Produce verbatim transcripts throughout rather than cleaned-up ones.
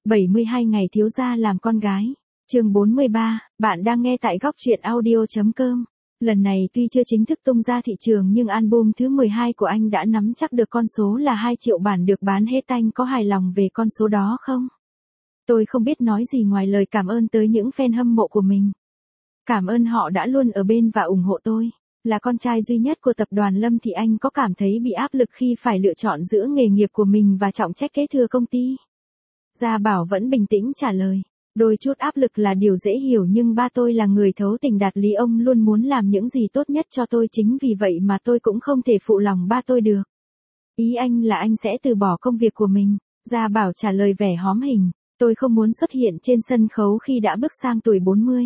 bảy mươi hai ngày thiếu gia làm con gái. Chương bốn mươi ba, bạn đang nghe tại góc truyện audio chấm com. Lần này tuy chưa chính thức tung ra thị trường nhưng album thứ mười hai của anh đã nắm chắc được con số là hai triệu bản được bán hết. Anh có hài lòng về con số đó không? Tôi không biết nói gì ngoài lời cảm ơn tới những fan hâm mộ của mình. Cảm ơn họ đã luôn ở bên và ủng hộ tôi. Là con trai duy nhất của tập đoàn Lâm thì anh có cảm thấy bị áp lực khi phải lựa chọn giữa nghề nghiệp của mình và trọng trách kế thừa công ty? Gia Bảo vẫn bình tĩnh trả lời. Đôi chút áp lực là điều dễ hiểu nhưng ba tôi là người thấu tình đạt lý, ông luôn muốn làm những gì tốt nhất cho tôi, chính vì vậy mà tôi cũng không thể phụ lòng ba tôi được. Ý anh là anh sẽ từ bỏ công việc của mình? Gia Bảo trả lời vẻ hóm hình. Tôi không muốn xuất hiện trên sân khấu khi đã bước sang tuổi bốn mươi.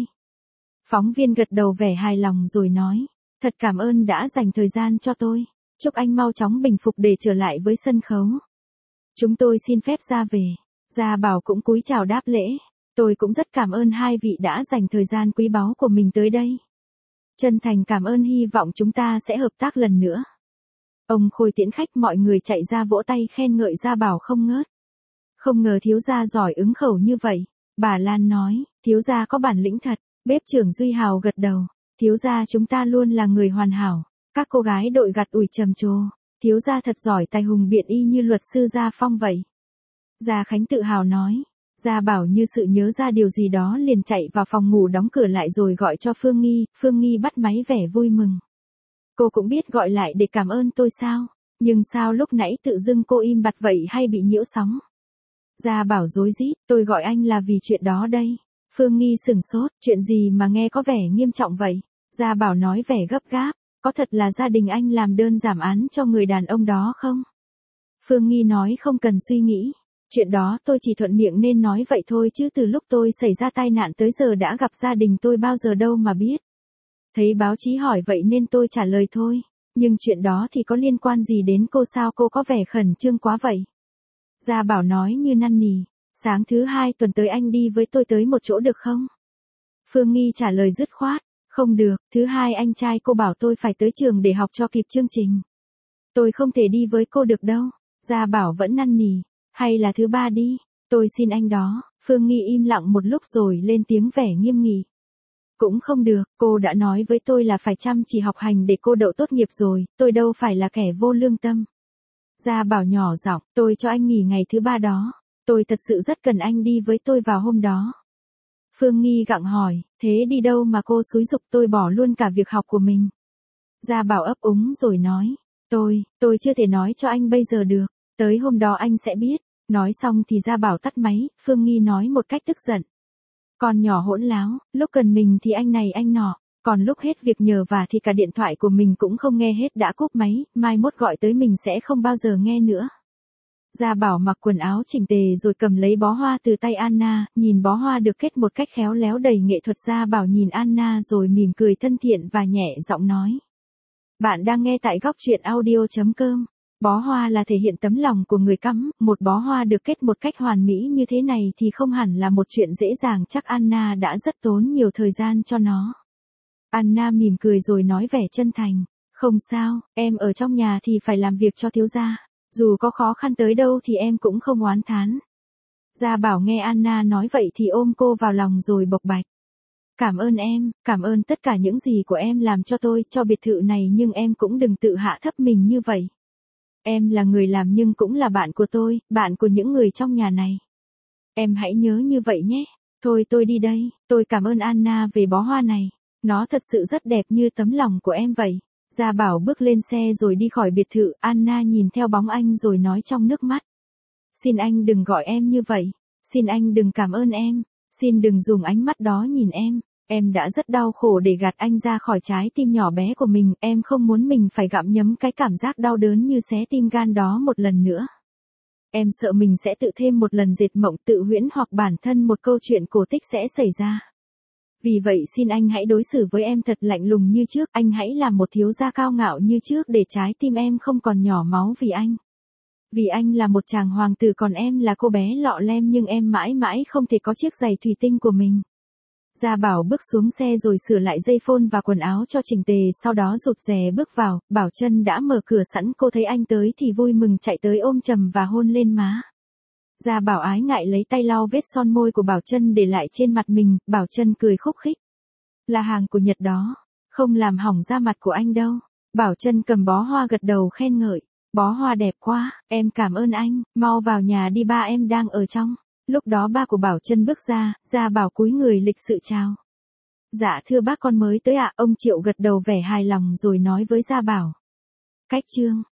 Phóng viên gật đầu vẻ hài lòng rồi nói. Thật cảm ơn đã dành thời gian cho tôi. Chúc anh mau chóng bình phục để trở lại với sân khấu. Chúng tôi xin phép ra về. Gia Bảo cũng cúi chào đáp lễ. Tôi cũng rất cảm ơn hai vị đã dành thời gian quý báu của mình tới đây. Chân thành cảm ơn, hy vọng chúng ta sẽ hợp tác lần nữa. Ông Khôi tiễn khách, mọi người chạy ra vỗ tay khen ngợi Gia Bảo không ngớt. Không ngờ thiếu gia giỏi ứng khẩu như vậy. Bà Lan nói, thiếu gia có bản lĩnh thật. Bếp trưởng Duy Hào gật đầu. Thiếu gia chúng ta luôn là người hoàn hảo. Các cô gái đội gặt ủi trầm trồ. Thiếu gia thật giỏi, tài hùng biện y như luật sư Gia Phong vậy. Gia Khánh tự hào nói. Gia Bảo như sự nhớ ra điều gì đó liền chạy vào phòng ngủ đóng cửa lại rồi gọi cho Phương Nghi. Phương Nghi bắt máy vẻ vui mừng. Cô cũng biết gọi lại để cảm ơn tôi sao? Nhưng sao lúc nãy tự dưng cô im bặt vậy, hay bị nhiễu sóng? Gia Bảo rối rít, tôi gọi anh là vì chuyện đó đây. Phương Nghi sửng sốt, chuyện gì mà nghe có vẻ nghiêm trọng vậy? Gia Bảo nói vẻ gấp gáp, có thật là gia đình anh làm đơn giảm án cho người đàn ông đó không? Phương Nghi nói không cần suy nghĩ. Chuyện đó tôi chỉ thuận miệng nên nói vậy thôi, chứ từ lúc tôi xảy ra tai nạn tới giờ đã gặp gia đình tôi bao giờ đâu mà biết. Thấy báo chí hỏi vậy nên tôi trả lời thôi. Nhưng chuyện đó thì có liên quan gì đến cô sao, cô có vẻ khẩn trương quá vậy? Gia Bảo nói như năn nỉ. Sáng thứ hai tuần tới anh đi với tôi tới một chỗ được không? Phương Nghi trả lời dứt khoát. Không được, thứ hai anh trai cô bảo tôi phải tới trường để học cho kịp chương trình. Tôi không thể đi với cô được đâu. Gia Bảo vẫn năn nỉ. Hay là thứ ba đi, tôi xin anh đó. Phương Nghi im lặng một lúc rồi lên tiếng vẻ nghiêm nghị. Cũng không được, cô đã nói với tôi là phải chăm chỉ học hành để cô đậu tốt nghiệp rồi, tôi đâu phải là kẻ vô lương tâm. Gia Bảo nhỏ giọng, tôi cho anh nghỉ ngày thứ ba đó. Tôi thật sự rất cần anh đi với tôi vào hôm đó. Phương Nghi gặng hỏi, thế đi đâu mà cô xúi giục tôi bỏ luôn cả việc học của mình? Gia Bảo ấp úng rồi nói, tôi, tôi chưa thể nói cho anh bây giờ được, tới hôm đó anh sẽ biết. Nói xong thì Gia Bảo tắt máy. Phương Nghi nói một cách tức giận. Con nhỏ hỗn láo, lúc cần mình thì anh này anh nọ, còn lúc hết việc nhờ vả thì cả điện thoại của mình cũng không nghe hết đã cúp máy, mai mốt gọi tới mình sẽ không bao giờ nghe nữa. Gia Bảo mặc quần áo chỉnh tề rồi cầm lấy bó hoa từ tay Anna, nhìn bó hoa được kết một cách khéo léo đầy nghệ thuật. Gia Bảo nhìn Anna rồi mỉm cười thân thiện và nhẹ giọng nói. Bạn đang nghe tại góc truyện audio chấm com. Bó hoa là thể hiện tấm lòng của người cắm, một bó hoa được kết một cách hoàn mỹ như thế này thì không hẳn là một chuyện dễ dàng, chắc Anna đã rất tốn nhiều thời gian cho nó. Anna mỉm cười rồi nói vẻ chân thành, không sao, em ở trong nhà thì phải làm việc cho thiếu gia, dù có khó khăn tới đâu thì em cũng không oán thán. Gia Bảo nghe Anna nói vậy thì ôm cô vào lòng rồi bộc bạch. Cảm ơn em, cảm ơn tất cả những gì của em làm cho tôi, cho biệt thự này, nhưng em cũng đừng tự hạ thấp mình như vậy. Em là người làm nhưng cũng là bạn của tôi, bạn của những người trong nhà này. Em hãy nhớ như vậy nhé. Thôi tôi đi đây, tôi cảm ơn Anna về bó hoa này. Nó thật sự rất đẹp như tấm lòng của em vậy. Gia Bảo bước lên xe rồi đi khỏi biệt thự. Anna nhìn theo bóng anh rồi nói trong nước mắt. Xin anh đừng gọi em như vậy. Xin anh đừng cảm ơn em. Xin đừng dùng ánh mắt đó nhìn em. Em đã rất đau khổ để gạt anh ra khỏi trái tim nhỏ bé của mình, em không muốn mình phải gặm nhấm cái cảm giác đau đớn như xé tim gan đó một lần nữa. Em sợ mình sẽ tự thêm một lần dệt mộng tự huyễn hoặc bản thân một câu chuyện cổ tích sẽ xảy ra. Vì vậy xin anh hãy đối xử với em thật lạnh lùng như trước, anh hãy làm một thiếu gia cao ngạo như trước để trái tim em không còn nhỏ máu vì anh. Vì anh là một chàng hoàng tử còn em là cô bé lọ lem nhưng em mãi mãi không thể có chiếc giày thủy tinh của mình. Gia Bảo bước xuống xe rồi sửa lại dây phone và quần áo cho chỉnh tề, sau đó rụt rè bước vào. Bảo Trân đã mở cửa sẵn, cô thấy anh tới thì vui mừng chạy tới ôm chầm và hôn lên má. Gia Bảo ái ngại lấy tay lau vết son môi của Bảo Trân để lại trên mặt mình, Bảo Trân cười khúc khích. Là hàng của Nhật đó, không làm hỏng da mặt của anh đâu. Bảo Trân cầm bó hoa gật đầu khen ngợi. Bó hoa đẹp quá, em cảm ơn anh, mau vào nhà đi ba em đang ở trong. Lúc đó ba của Bảo Trân bước ra, Gia Bảo cúi người lịch sự chào. Dạ thưa bác con mới tới ạ, ông Triệu gật đầu vẻ hài lòng rồi nói với Gia Bảo. Cách chương